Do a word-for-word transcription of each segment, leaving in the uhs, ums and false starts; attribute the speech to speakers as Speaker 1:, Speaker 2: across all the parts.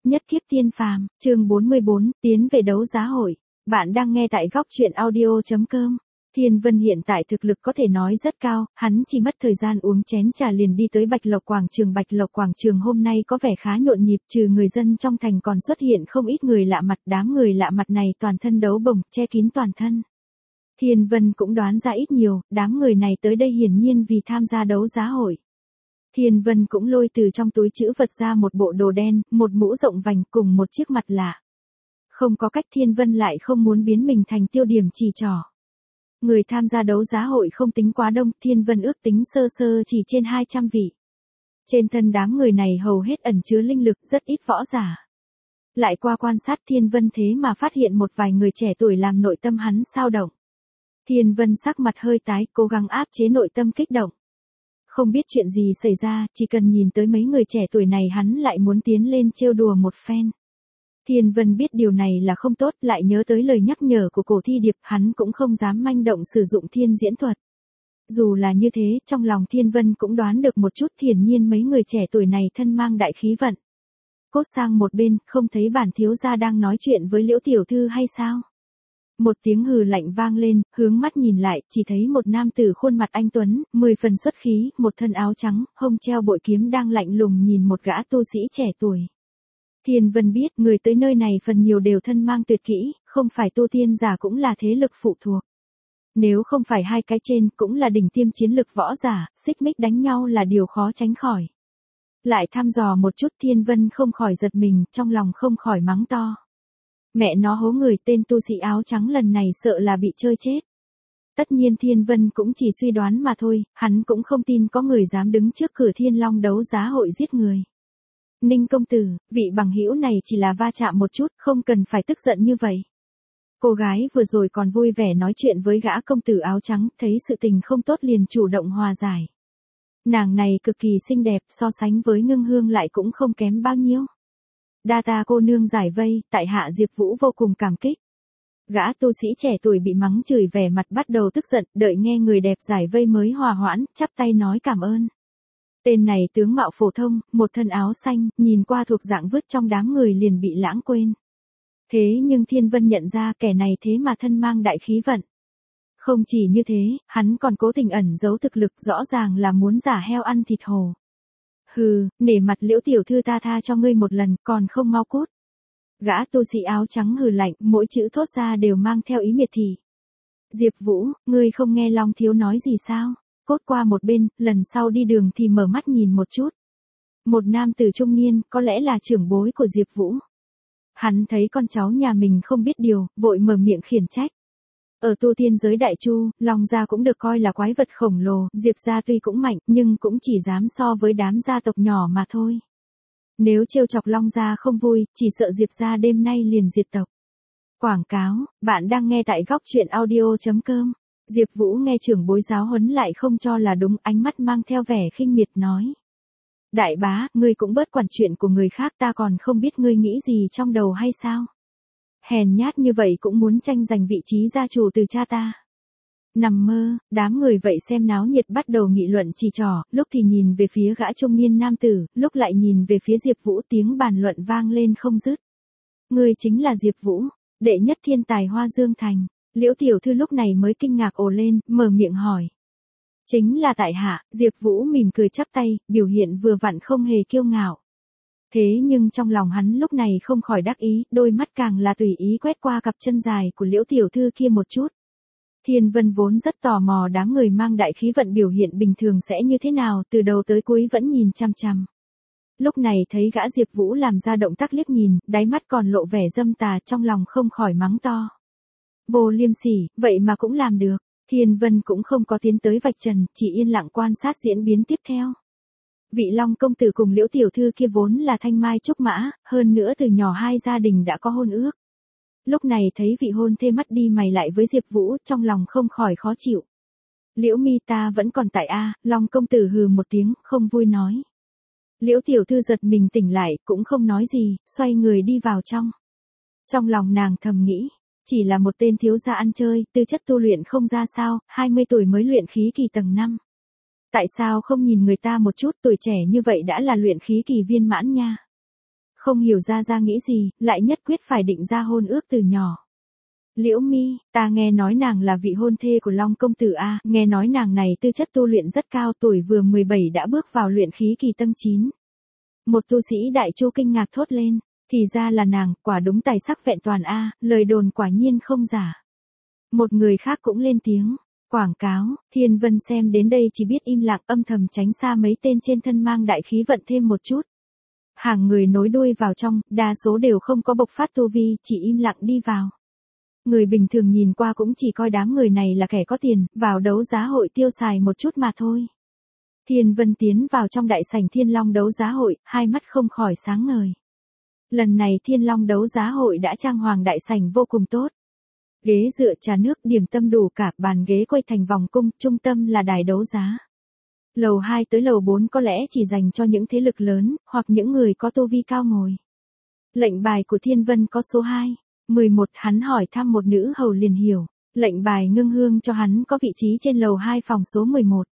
Speaker 1: Nhất kiếp tiên phàm, chương bốn mươi bốn, tiến về đấu giá hội. Bạn đang nghe tại góc truyện audio.com. Thiên Vân hiện tại thực lực có thể nói rất cao, hắn chỉ mất thời gian uống chén trà liền đi tới Bạch Lộc Quảng Trường. Bạch Lộc Quảng Trường hôm nay có vẻ khá nhộn nhịp, trừ người dân trong thành còn xuất hiện không ít người lạ mặt. Đám người lạ mặt này toàn thân đấu bồng, che kín toàn thân. Thiên Vân cũng đoán ra ít nhiều, đám người này tới đây hiển nhiên vì tham gia đấu giá hội. Thiên Vân cũng lôi từ trong túi trữ vật ra một bộ đồ đen, một mũ rộng vành cùng một chiếc mặt lạ. Không có cách, Thiên Vân lại không muốn biến mình thành tiêu điểm chỉ trỏ. Người tham gia đấu giá hội không tính quá đông, Thiên Vân ước tính sơ sơ chỉ trên hai trăm vị. Trên thân đám người này hầu hết ẩn chứa linh lực, rất ít võ giả. Lại qua quan sát Thiên Vân thế mà phát hiện một vài người trẻ tuổi làm nội tâm hắn xao động. Thiên Vân sắc mặt hơi tái, cố gắng áp chế nội tâm kích động. Không biết chuyện gì xảy ra, chỉ cần nhìn tới mấy người trẻ tuổi này hắn lại muốn tiến lên trêu đùa một phen. Thiên Vân biết điều này là không tốt, lại nhớ tới lời nhắc nhở của Cổ Thi Điệp, hắn cũng không dám manh động sử dụng thiên diễn thuật. Dù là như thế, trong lòng Thiên Vân cũng đoán được một chút, hiển nhiên mấy người trẻ tuổi này thân mang đại khí vận. Cốt sang một bên, không thấy bản thiếu gia đang nói chuyện với Liễu tiểu thư hay sao? Một tiếng hừ lạnh vang lên, hướng mắt nhìn lại, chỉ thấy một nam tử khuôn mặt anh tuấn, mười phần xuất khí, một thân áo trắng, hông treo bội kiếm đang lạnh lùng nhìn một gã tu sĩ trẻ tuổi. Thiên Vân biết, người tới nơi này phần nhiều đều thân mang tuyệt kỹ, không phải tu tiên giả cũng là thế lực phụ thuộc. Nếu không phải hai cái trên, cũng là đỉnh tiêm chiến lực võ giả, xích mích đánh nhau là điều khó tránh khỏi. Lại thăm dò một chút, Thiên Vân không khỏi giật mình, trong lòng không khỏi mắng to. Mẹ nó hố người, tên tu sĩ áo trắng lần này sợ là bị chơi chết. Tất nhiên Thiên Vân cũng chỉ suy đoán mà thôi, hắn cũng không tin có người dám đứng trước cửa Thiên Long đấu giá hội giết người. Ninh công tử, vị bằng hữu này chỉ là va chạm một chút, không cần phải tức giận như vậy. Cô gái vừa rồi còn vui vẻ nói chuyện với gã công tử áo trắng, thấy sự tình không tốt liền chủ động hòa giải. Nàng này cực kỳ xinh đẹp, so sánh với Ngưng Hương lại cũng không kém bao nhiêu. Đa ta cô nương giải vây, tại hạ Diệp Vũ vô cùng cảm kích. Gã tu sĩ trẻ tuổi bị mắng chửi vẻ mặt bắt đầu tức giận, đợi nghe người đẹp giải vây mới hòa hoãn, chắp tay nói cảm ơn. Tên này tướng mạo phổ thông, một thân áo xanh, nhìn qua thuộc dạng vứt trong đám người liền bị lãng quên. Thế nhưng Thiên Vân nhận ra kẻ này thế mà thân mang đại khí vận. Không chỉ như thế, hắn còn cố tình ẩn giấu thực lực, rõ ràng là muốn giả heo ăn thịt hổ. Hừ, nể mặt Liễu tiểu thư ta tha cho ngươi một lần, còn không mau cút. Gã tu sĩ áo trắng hừ lạnh, mỗi chữ thốt ra đều mang theo ý miệt thị. Diệp Vũ, ngươi không nghe Long thiếu nói gì sao? Cốt qua một bên, lần sau đi đường thì mở mắt nhìn một chút. Một nam tử trung niên, có lẽ là trưởng bối của Diệp Vũ. Hắn thấy con cháu nhà mình không biết điều, vội mở miệng khiển trách. Ở tu tiên giới Đại Chu, Long gia cũng được coi là quái vật khổng lồ, Diệp gia tuy cũng mạnh, nhưng cũng chỉ dám so với đám gia tộc nhỏ mà thôi. Nếu trêu chọc Long gia không vui, chỉ sợ Diệp gia đêm nay liền diệt tộc. Quảng cáo, bạn đang nghe tại góc truyện audio.com. Diệp Vũ nghe trưởng bối giáo huấn lại không cho là đúng, ánh mắt mang theo vẻ khinh miệt nói. Đại bá, ngươi cũng bớt quản chuyện của người khác, ta còn không biết ngươi nghĩ gì trong đầu hay sao? Hèn nhát như vậy cũng muốn tranh giành vị trí gia chủ từ cha ta. Nằm mơ, đám người vậy xem náo nhiệt bắt đầu nghị luận chỉ trỏ, lúc thì nhìn về phía gã trung niên nam tử, lúc lại nhìn về phía Diệp Vũ, tiếng bàn luận vang lên không dứt. Ngươi chính là Diệp Vũ, đệ nhất thiên tài Hoa Dương Thành. Liễu tiểu thư lúc này mới kinh ngạc ồ lên, mở miệng hỏi. Chính là tại hạ, Diệp Vũ mỉm cười chắp tay, biểu hiện vừa vặn không hề kiêu ngạo. Thế nhưng trong lòng hắn lúc này không khỏi đắc ý, đôi mắt càng là tùy ý quét qua cặp chân dài của Liễu tiểu thư kia một chút. Thiên Vân vốn rất tò mò đám người mang đại khí vận biểu hiện bình thường sẽ như thế nào, từ đầu tới cuối vẫn nhìn chăm chăm. Lúc này thấy gã Diệp Vũ làm ra động tác liếc nhìn, đáy mắt còn lộ vẻ dâm tà, trong lòng không khỏi mắng to. Vô liêm sỉ, vậy mà cũng làm được. Thiên Vân cũng không có tiến tới vạch trần, chỉ yên lặng quan sát diễn biến tiếp theo. Vị Long công tử cùng Liễu tiểu thư kia vốn là thanh mai trúc mã, hơn nữa từ nhỏ hai gia đình đã có hôn ước. Lúc này thấy vị hôn thê mắt đi mày lại với Diệp Vũ, trong lòng không khỏi khó chịu. Liễu mi ta vẫn còn tại a, Long công tử hừ một tiếng, không vui nói. Liễu tiểu thư giật mình tỉnh lại, cũng không nói gì, xoay người đi vào trong. Trong lòng nàng thầm nghĩ. Chỉ là một tên thiếu gia ăn chơi, tư chất tu luyện không ra sao, hai mươi tuổi mới luyện khí kỳ tầng năm. Tại sao không nhìn người ta một chút, tuổi trẻ như vậy đã là luyện khí kỳ viên mãn nha. Không hiểu ra ra nghĩ gì, lại nhất quyết phải định ra hôn ước từ nhỏ. Liễu Mi, ta nghe nói nàng là vị hôn thê của Long công tử a, nghe nói nàng này tư chất tu luyện rất cao, tuổi vừa mười bảy đã bước vào luyện khí kỳ tầng chín. Một tu sĩ đại chu kinh ngạc thốt lên, thì ra là nàng, quả đúng tài sắc vẹn toàn a, lời đồn quả nhiên không giả. Một người khác cũng lên tiếng, quảng cáo, Thiên Vân xem đến đây chỉ biết im lặng âm thầm tránh xa mấy tên trên thân mang đại khí vận thêm một chút. Hàng người nối đuôi vào trong, đa số đều không có bộc phát tu vi, chỉ im lặng đi vào. Người bình thường nhìn qua cũng chỉ coi đám người này là kẻ có tiền, vào đấu giá hội tiêu xài một chút mà thôi. Thiên Vân tiến vào trong đại sảnh Thiên Long đấu giá hội, hai mắt không khỏi sáng ngời. Lần này Thiên Long đấu giá hội đã trang hoàng đại sảnh vô cùng tốt. Ghế dựa trà nước điểm tâm đủ cả, bàn ghế quay thành vòng cung, trung tâm là đài đấu giá. Lầu hai tới lầu bốn có lẽ chỉ dành cho những thế lực lớn, hoặc những người có tu vi cao ngồi. Lệnh bài của Thiên Vân có số hai. mười một hắn hỏi thăm một nữ hầu liền hiểu. Lệnh bài ngưng hương cho hắn có vị trí trên lầu hai phòng số mười một.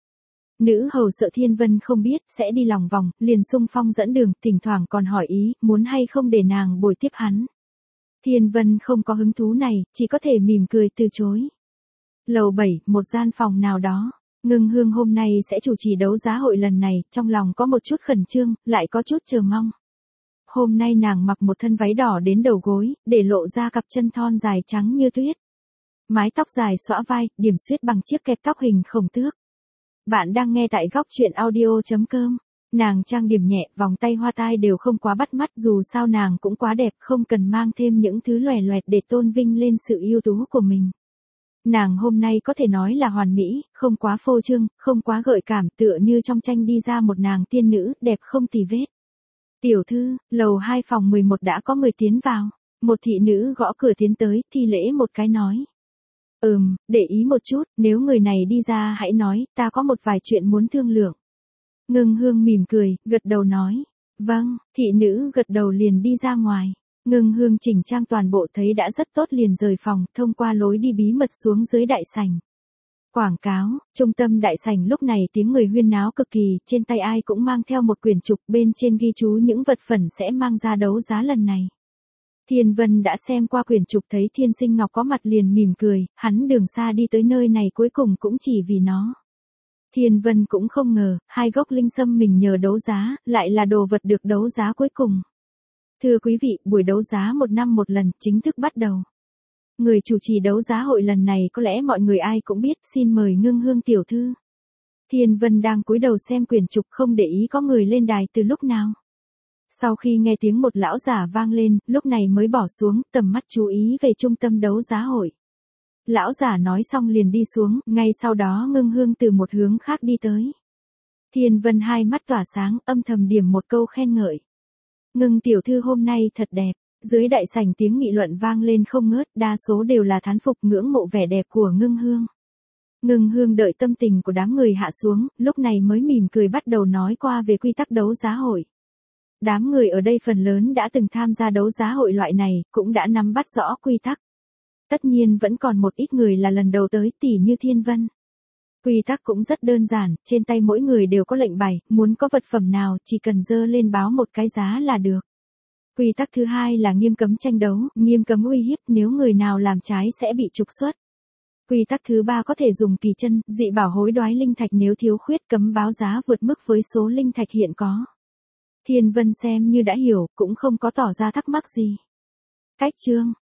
Speaker 1: Nữ hầu sợ Thiên Vân không biết, sẽ đi lòng vòng, liền xung phong dẫn đường, thỉnh thoảng còn hỏi ý, muốn hay không để nàng bồi tiếp hắn. Thiên Vân không có hứng thú này, chỉ có thể mỉm cười từ chối. Lầu bảy, một gian phòng nào đó. Ngưng hương hôm nay sẽ chủ trì đấu giá hội lần này, trong lòng có một chút khẩn trương, lại có chút chờ mong. Hôm nay nàng mặc một thân váy đỏ đến đầu gối, để lộ ra cặp chân thon dài trắng như tuyết. Mái tóc dài xõa vai, điểm xuyết bằng chiếc kẹp tóc hình khổng tước. Bạn đang nghe tại góc truyện audio chấm com. Nàng trang điểm nhẹ, vòng tay hoa tai đều không quá bắt mắt, dù sao nàng cũng quá đẹp, không cần mang thêm những thứ loè loẹt để tôn vinh lên sự ưu tú của mình. Nàng hôm nay có thể nói là hoàn mỹ, không quá phô trương, không quá gợi cảm, tựa như trong tranh đi ra một nàng tiên nữ, đẹp không tì vết. Tiểu thư, lầu hai phòng mười một đã có người tiến vào. Một thị nữ gõ cửa tiến tới, thi lễ một cái nói. Ừm, để ý một chút, nếu người này đi ra hãy nói, ta có một vài chuyện muốn thương lượng. Ngưng hương mỉm cười, gật đầu nói. Vâng, thị nữ gật đầu liền đi ra ngoài. Ngưng hương chỉnh trang toàn bộ thấy đã rất tốt liền rời phòng, thông qua lối đi bí mật xuống dưới đại sảnh. Quảng cáo, trung tâm đại sảnh lúc này tiếng người huyên náo cực kỳ, trên tay ai cũng mang theo một quyển trục, bên trên ghi chú những vật phẩm sẽ mang ra đấu giá lần này. Thiên Vân đã xem qua quyển trục thấy Thiên Sinh Ngọc có mặt liền mỉm cười, hắn đường xa đi tới nơi này cuối cùng cũng chỉ vì nó. Thiên Vân cũng không ngờ, hai gốc linh sâm mình nhờ đấu giá, lại là đồ vật được đấu giá cuối cùng. Thưa quý vị, buổi đấu giá một năm một lần, chính thức bắt đầu. Người chủ trì đấu giá hội lần này có lẽ mọi người ai cũng biết, xin mời Ngưng Hương tiểu thư. Thiên Vân đang cúi đầu xem quyển trục không để ý có người lên đài từ lúc nào. Sau khi nghe tiếng một lão giả vang lên, lúc này mới bỏ xuống, tầm mắt chú ý về trung tâm đấu giá hội. Lão giả nói xong liền đi xuống, ngay sau đó Ngưng Hương từ một hướng khác đi tới. Thiên Vân hai mắt tỏa sáng, âm thầm điểm một câu khen ngợi. Ngưng tiểu thư hôm nay thật đẹp. Dưới đại sảnh tiếng nghị luận vang lên không ngớt, đa số đều là thán phục ngưỡng mộ vẻ đẹp của Ngưng Hương. Ngưng Hương đợi tâm tình của đám người hạ xuống, lúc này mới mỉm cười bắt đầu nói qua về quy tắc đấu giá hội. Đám người ở đây phần lớn đã từng tham gia đấu giá hội loại này, cũng đã nắm bắt rõ quy tắc. Tất nhiên vẫn còn một ít người là lần đầu tới, tỉ như Thiên Vân. Quy tắc cũng rất đơn giản, trên tay mỗi người đều có lệnh bài, muốn có vật phẩm nào chỉ cần dơ lên báo một cái giá là được. Quy tắc thứ hai là nghiêm cấm tranh đấu, nghiêm cấm uy hiếp, nếu người nào làm trái sẽ bị trục xuất. Quy tắc thứ ba có thể dùng kỳ chân, dị bảo hối đoái linh thạch nếu thiếu khuyết, cấm báo giá vượt mức với số linh thạch hiện có. Thiên Vân xem như đã hiểu, cũng không có tỏ ra thắc mắc gì. Cách chương,